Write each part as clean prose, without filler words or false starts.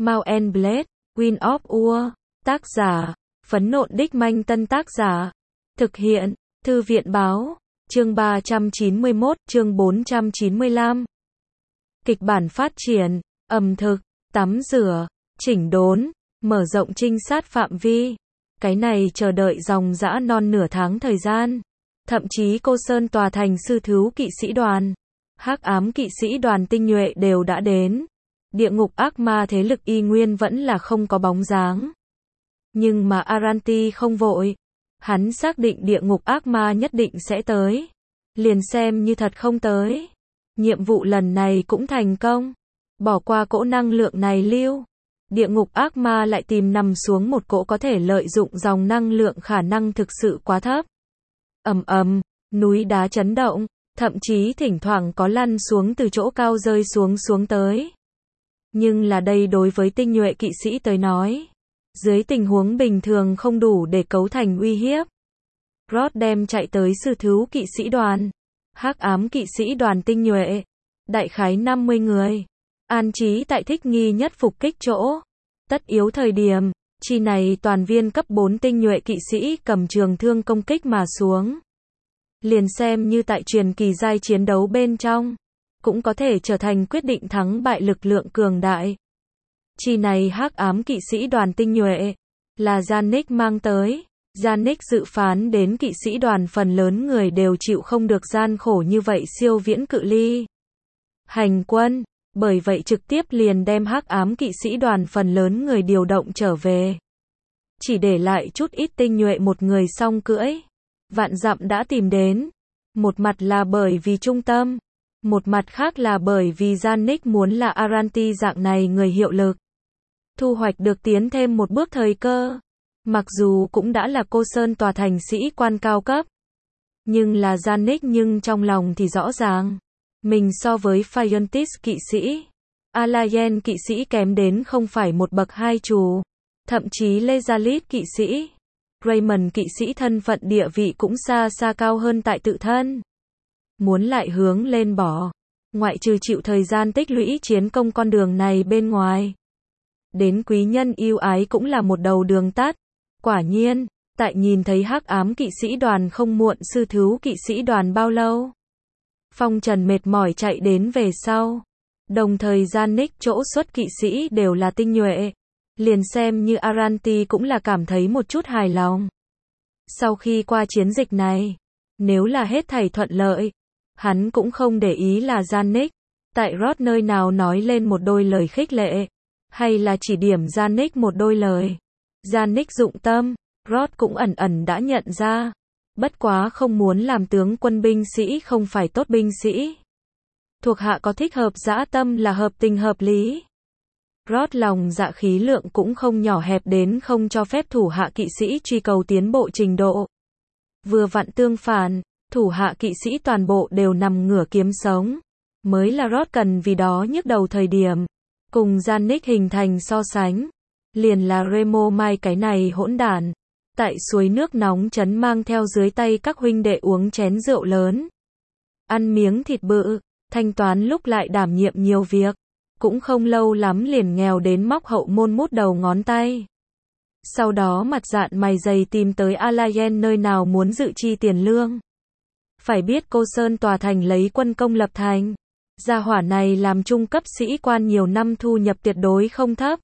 Mount and Blade, Wind of War, tác giả, Phấn Nộn Đích Manh Tân tác giả, thực hiện, Thư viện Báo, chương 391, chương 495. Kịch bản phát triển, ẩm thực, tắm rửa, chỉnh đốn, mở rộng trinh sát phạm vi. Cái này chờ đợi dòng dã non nửa tháng thời gian. Thậm chí Cô Sơn tòa thành sư thứu kỵ sĩ đoàn, hắc ám kỵ sĩ đoàn tinh nhuệ đều đã đến. Địa ngục ác ma thế lực y nguyên vẫn là không có bóng dáng. Nhưng mà Aranti không vội. Hắn xác định địa ngục ác ma nhất định sẽ tới. Liền xem như thật không tới. Nhiệm vụ lần này cũng thành công. Bỏ qua cỗ năng lượng này lưu. Địa ngục ác ma lại tìm nằm xuống một cỗ có thể lợi dụng dòng năng lượng khả năng thực sự quá thấp. Ầm ầm, núi đá chấn động, thậm chí thỉnh thoảng có lăn xuống từ chỗ cao rơi xuống tới. Nhưng là đây đối với tinh nhuệ kỵ sĩ tới nói, dưới tình huống bình thường không đủ để cấu thành uy hiếp. Rod đem chạy tới sư thứu kỵ sĩ đoàn, hắc ám kỵ sĩ đoàn tinh nhuệ, đại khái 50 người, an trí tại thích nghi nhất phục kích chỗ. Tất yếu thời điểm, chi này toàn viên cấp 4 tinh nhuệ kỵ sĩ cầm trường thương công kích mà xuống. Liền xem như tại truyền kỳ giai chiến đấu bên trong, cũng có thể trở thành quyết định thắng bại lực lượng cường đại. Chi này hắc ám kỵ sĩ đoàn tinh nhuệ, là Yannick mang tới. Yannick dự phán đến kỵ sĩ đoàn phần lớn người đều chịu không được gian khổ như vậy siêu viễn cự ly hành quân, bởi vậy trực tiếp liền đem hắc ám kỵ sĩ đoàn phần lớn người điều động trở về. Chỉ để lại chút ít tinh nhuệ một người song cưỡi. Vạn dặm đã tìm đến. Một mặt là bởi vì trung tâm, một mặt khác là bởi vì Yannick muốn là Aranti dạng này người hiệu lực. Thu hoạch được tiến thêm một bước thời cơ. Mặc dù cũng đã là Cô Sơn tòa thành sĩ quan cao cấp. Nhưng là Yannick nhưng trong lòng thì rõ ràng. Mình so với Phiontis kỵ sĩ, Alayen kỵ sĩ kém đến không phải một bậc hai trù. Thậm chí Lezalit kỵ sĩ, Raymond kỵ sĩ thân phận địa vị cũng xa xa cao hơn tại tự thân. Muốn lại hướng lên bỏ, ngoại trừ chịu thời gian tích lũy chiến công con đường này bên ngoài. Đến quý nhân yêu ái cũng là một đầu đường tắt. Quả nhiên, tại nhìn thấy hắc ám kỵ sĩ đoàn không muộn sư thứu kỵ sĩ đoàn bao lâu. Phong Trần mệt mỏi chạy đến về sau. Đồng thời Yannick chỗ xuất kỵ sĩ đều là tinh nhuệ. Liền xem như Aranti cũng là cảm thấy một chút hài lòng. Sau khi qua chiến dịch này, nếu là hết thảy thuận lợi, hắn cũng không để ý là Yannick tại Rod nơi nào nói lên một đôi lời khích lệ, hay là chỉ điểm Yannick một đôi lời. Yannick dụng tâm, Rod cũng ẩn ẩn đã nhận ra. Bất quá không muốn làm tướng quân binh sĩ không phải tốt binh sĩ. Thuộc hạ có thích hợp dã tâm là hợp tình hợp lý. Rod lòng dạ khí lượng cũng không nhỏ hẹp đến không cho phép thủ hạ kỵ sĩ truy cầu tiến bộ trình độ. Vừa vặn tương phản, thủ hạ kỵ sĩ toàn bộ đều nằm ngửa kiếm sống. Mới là Rod cần vì đó nhức đầu thời điểm. Cùng Yannick hình thành so sánh. Liền là Remo Mai cái này hỗn đản. Tại suối nước nóng chấn mang theo dưới tay các huynh đệ uống chén rượu lớn. Ăn miếng thịt bự, thanh toán lúc lại đảm nhiệm nhiều việc. Cũng không lâu lắm liền nghèo đến móc hậu môn mút đầu ngón tay. Sau đó mặt dạn mày dày tìm tới Alayen nơi nào muốn dự chi tiền lương. Phải biết Cô Sơn tòa thành lấy quân công lập thành. Gia hỏa này làm trung cấp sĩ quan nhiều năm thu nhập tuyệt đối không thấp.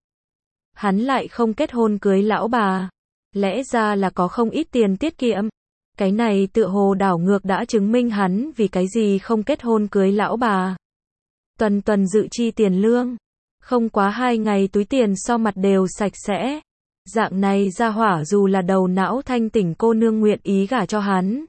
Hắn lại không kết hôn cưới lão bà. Lẽ ra là có không ít tiền tiết kiệm. Cái này tựa hồ đảo ngược đã chứng minh hắn vì cái gì không kết hôn cưới lão bà. Tuần tuần dự chi tiền lương. Không quá 2 ngày túi tiền so mặt đều sạch sẽ. Dạng này gia hỏa dù là đầu não thanh tỉnh cô nương nguyện ý gả cho hắn.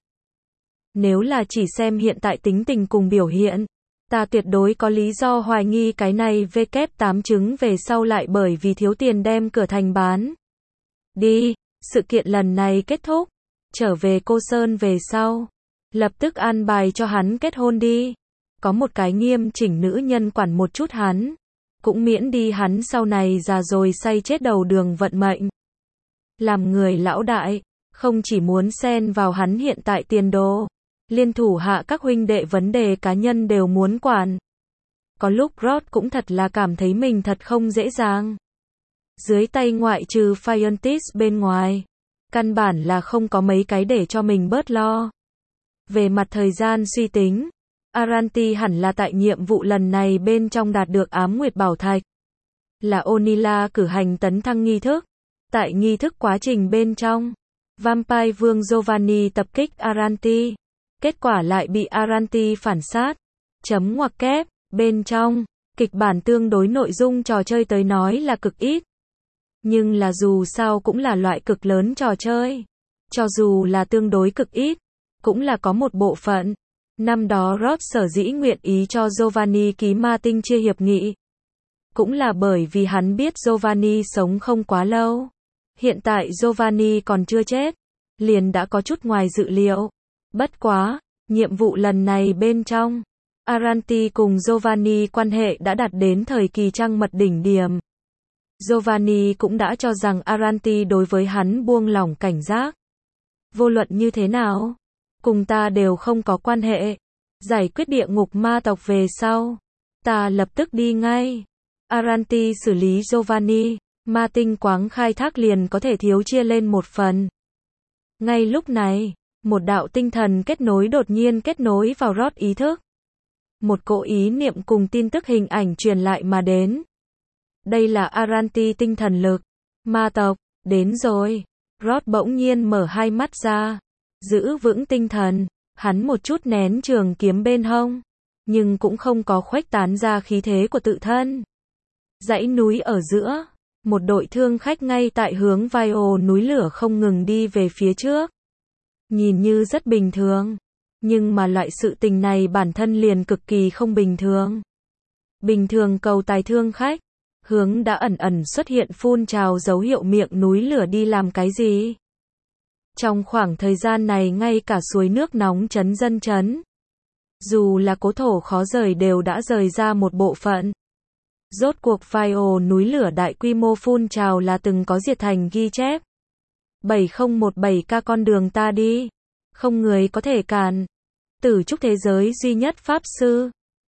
Nếu là chỉ xem hiện tại tính tình cùng biểu hiện, ta tuyệt đối có lý do hoài nghi cái này W8 trứng về sau lại bởi vì thiếu tiền đem cửa thành bán. Đi, sự kiện lần này kết thúc. Trở về Cô Sơn về sau. Lập tức an bài cho hắn kết hôn đi. Có một cái nghiêm chỉnh nữ nhân quản một chút hắn. Cũng miễn đi hắn sau này già rồi say chết đầu đường vận mệnh. Làm người lão đại, không chỉ muốn xen vào hắn hiện tại tiền đồ. Liên thủ hạ các huynh đệ vấn đề cá nhân đều muốn quản. Có lúc Rod cũng thật là cảm thấy mình thật không dễ dàng. Dưới tay ngoại trừ Fiontis bên ngoài, căn bản là không có mấy cái để cho mình bớt lo. Về mặt thời gian suy tính, Aranti hẳn là tại nhiệm vụ lần này bên trong đạt được ám nguyệt bảo thạch. Là Onila cử hành tấn thăng nghi thức. Tại nghi thức quá trình bên trong, Vampire Vương Giovanni tập kích Aranti. Kết quả lại bị Aranti phản sát. Chấm ngoặc kép, bên trong, kịch bản tương đối nội dung trò chơi tới nói là cực ít. Nhưng là dù sao cũng là loại cực lớn trò chơi. Cho dù là tương đối cực ít, cũng là có một bộ phận. Năm đó Rod sở dĩ nguyện ý cho Giovanni ký ma tinh chia hiệp nghị. Cũng là bởi vì hắn biết Giovanni sống không quá lâu. Hiện tại Giovanni còn chưa chết, liền đã có chút ngoài dự liệu. Bất quá, nhiệm vụ lần này bên trong, Aranti cùng Giovanni quan hệ đã đạt đến thời kỳ trăng mật đỉnh điểm. Giovanni cũng đã cho rằng Aranti đối với hắn buông lỏng cảnh giác. Vô luận như thế nào, cùng ta đều không có quan hệ. Giải quyết địa ngục ma tộc về sau, ta lập tức đi ngay. Aranti xử lý Giovanni, ma tinh quáng khai thác liền có thể thiếu chia lên một phần. Ngay lúc này, một đạo tinh thần kết nối đột nhiên kết nối vào Rod ý thức. Một cỗ ý niệm cùng tin tức hình ảnh truyền lại mà đến. Đây là Aranti tinh thần lực. Ma tộc, đến rồi. Rod bỗng nhiên mở hai mắt ra. Giữ vững tinh thần, hắn một chút nén trường kiếm bên hông. Nhưng cũng không có khuếch tán ra khí thế của tự thân. Dãy núi ở giữa, một đội thương khách ngay tại hướng vai ồ núi lửa không ngừng đi về phía trước. Nhìn như rất bình thường, nhưng mà loại sự tình này bản thân liền cực kỳ không bình thường. Bình thường cầu tài thương khách, hướng đã ẩn ẩn xuất hiện phun trào dấu hiệu miệng núi lửa đi làm cái gì? Trong khoảng thời gian này ngay cả suối nước nóng chấn dân chấn. Dù là cố thổ khó rời đều đã rời ra một bộ phận. Rốt cuộc vai ồ núi lửa đại quy mô phun trào là từng có diệt thành ghi chép. 7017K con đường ta đi. Không người có thể cản. Tử trúc thế giới duy nhất pháp sư.